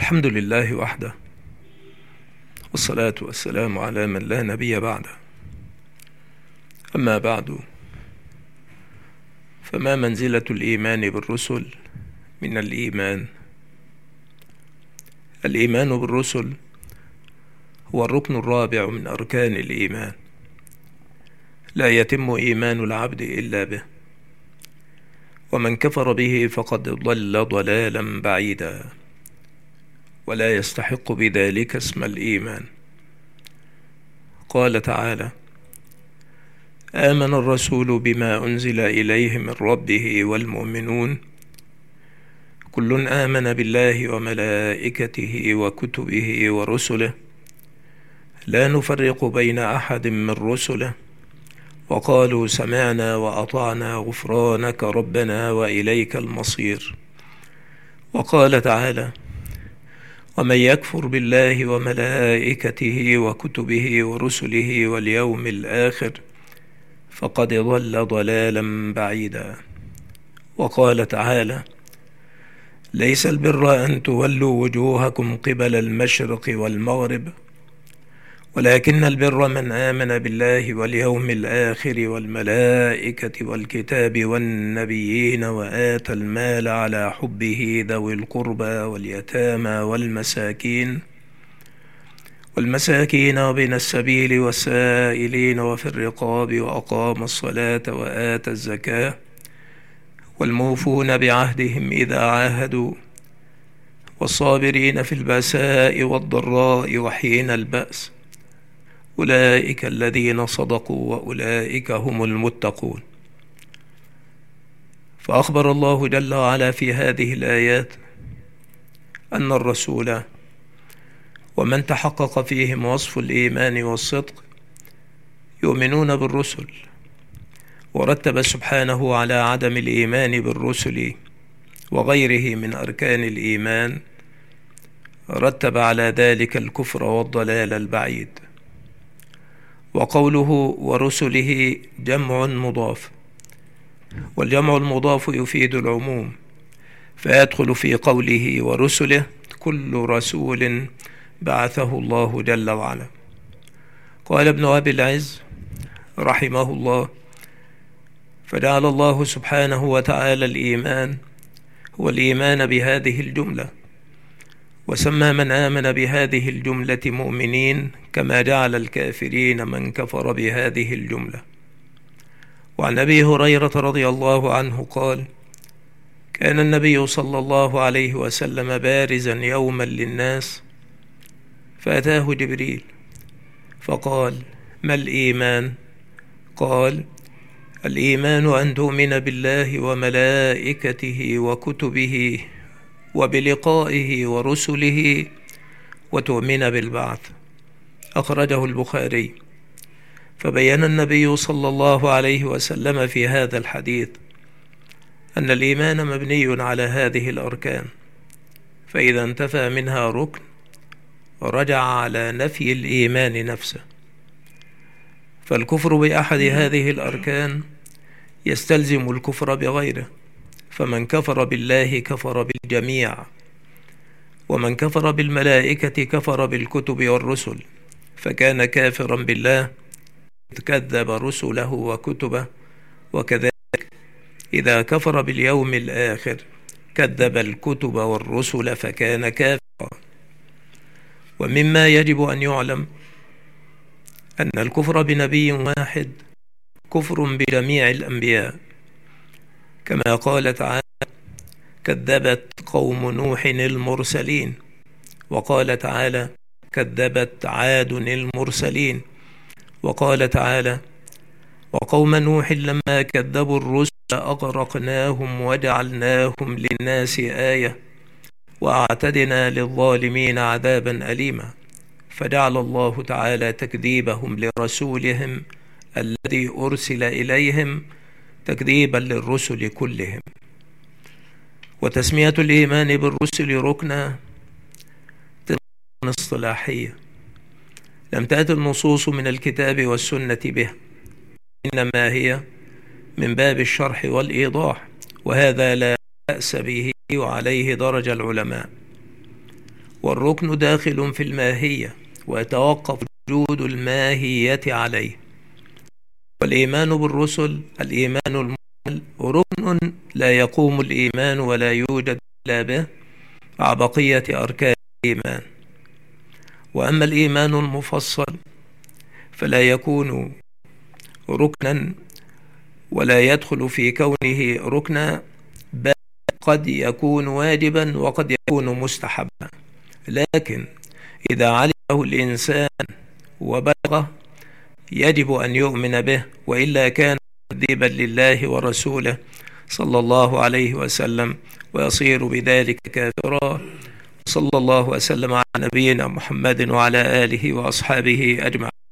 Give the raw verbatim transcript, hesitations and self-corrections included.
الحمد لله وحده، والصلاة والسلام على من لا نبي بعده. أما بعد، فما منزلة الإيمان بالرسل من الإيمان؟ الإيمان بالرسل هو الركن الرابع من أركان الإيمان، لا يتم إيمان العبد إلا به، ومن كفر به فقد ضل ضلالا بعيدا، ولا يستحق بذلك اسم الإيمان. قال تعالى: آمن الرسول بما أنزل إليه من ربه والمؤمنون كل آمن بالله وملائكته وكتبه ورسله لا نفرق بين أحد من رسله وقالوا سمعنا وأطعنا غفرانك ربنا وإليك المصير. وقال تعالى: ومن يكفر بالله وملائكته وكتبه ورسله واليوم الآخر فقد ضل ضلالا بعيدا. وقال تعالى: ليس البر أن تولوا وجوهكم قبل المشرق والمغرب ولكن البر من آمن بالله واليوم الآخر والملائكة والكتاب والنبيين وآتى المال على حبه ذوي القربى واليتامى والمساكين والمساكين وابن السبيل والسائلين وفي الرقاب وأقام الصلاة وآتى الزكاة والموفون بعهدهم إذا عاهدوا والصابرين في البأساء والضراء وحين البأس أولئك الذين صدقوا وأولئك هم المتقون. فأخبر الله جل وعلا في هذه الآيات أن الرسول ومن تحقق فيهم وصف الإيمان والصدق يؤمنون بالرسل، ورتب سبحانه على عدم الإيمان بالرسل وغيره من أركان الإيمان، رتب على ذلك الكفر والضلال البعيد. وقوله ورسله جمع مضاف، والجمع المضاف يفيد العموم، فيدخل في قوله ورسله كل رسول بعثه الله جل وعلا. قال ابن أبي العز رحمه الله: فجعل الله سبحانه وتعالى الإيمان هو الإيمان بهذه الجملة، وسمى من آمن بهذه الجملة مؤمنين، كما جعل الكافرين من كفر بهذه الجملة. وعن أبي هريرة رضي الله عنه قال: كان النبي صلى الله عليه وسلم بارزا يوما للناس، فأتاه جبريل فقال: ما الإيمان؟ قال: الإيمان أن تؤمن بالله وملائكته وكتبه وبلقائه ورسله وتؤمن بالبعث. أخرجه البخاري. فبين النبي صلى الله عليه وسلم في هذا الحديث أن الإيمان مبني على هذه الأركان، فإذا انتفى منها ركن رجع على نفي الإيمان نفسه. فالكفر بأحد هذه الأركان يستلزم الكفر بغيره، فمن كفر بالله كفر بالجميع، ومن كفر بالملائكة كفر بالكتب والرسل، فكان كافرا بالله كذب رسله وكتبه. وكذلك إذا كفر باليوم الآخر كذب الكتب والرسل فكان كافرا. ومما يجب أن يعلم أن الكفر بنبي واحد كفر بجميع الأنبياء، كما قال تعالى: كذبت قوم نوح المرسلين. وقال تعالى: كذبت عاد المرسلين. وقال تعالى: وقوم نوح لما كذبوا الرسل أغرقناهم وجعلناهم للناس آية وأعتدنا للظالمين عذابا أليما. فجعل الله تعالى تكذيبهم لرسولهم الذي أرسل إليهم تكذيبا للرسل كلهم. وتسمية الإيمان بالرسل ركنا اصطلاحية، لم تأتي النصوص من الكتاب والسنة به، إنما هي من باب الشرح والإيضاح، وهذا لا بأس به وعليه درج العلماء. والركن داخل في الماهية ويتوقف وجود الماهية عليه. والإيمان بالرسل الإيمان المجمل ركن لا يقوم الإيمان ولا يوجد إلا به مع بقية أركان الإيمان. وأما الإيمان المفصل فلا يكون ركنا ولا يدخل في كونه ركنا، بل قد يكون واجبا وقد يكون مستحبا، لكن إذا علمه الإنسان وبلغه يجب أن يؤمن به، وإلا كان مكذبا لله ورسوله صلى الله عليه وسلم ويصير بذلك كافرا. صلى الله وسلم على نبينا محمد وعلى آله وأصحابه أجمعين.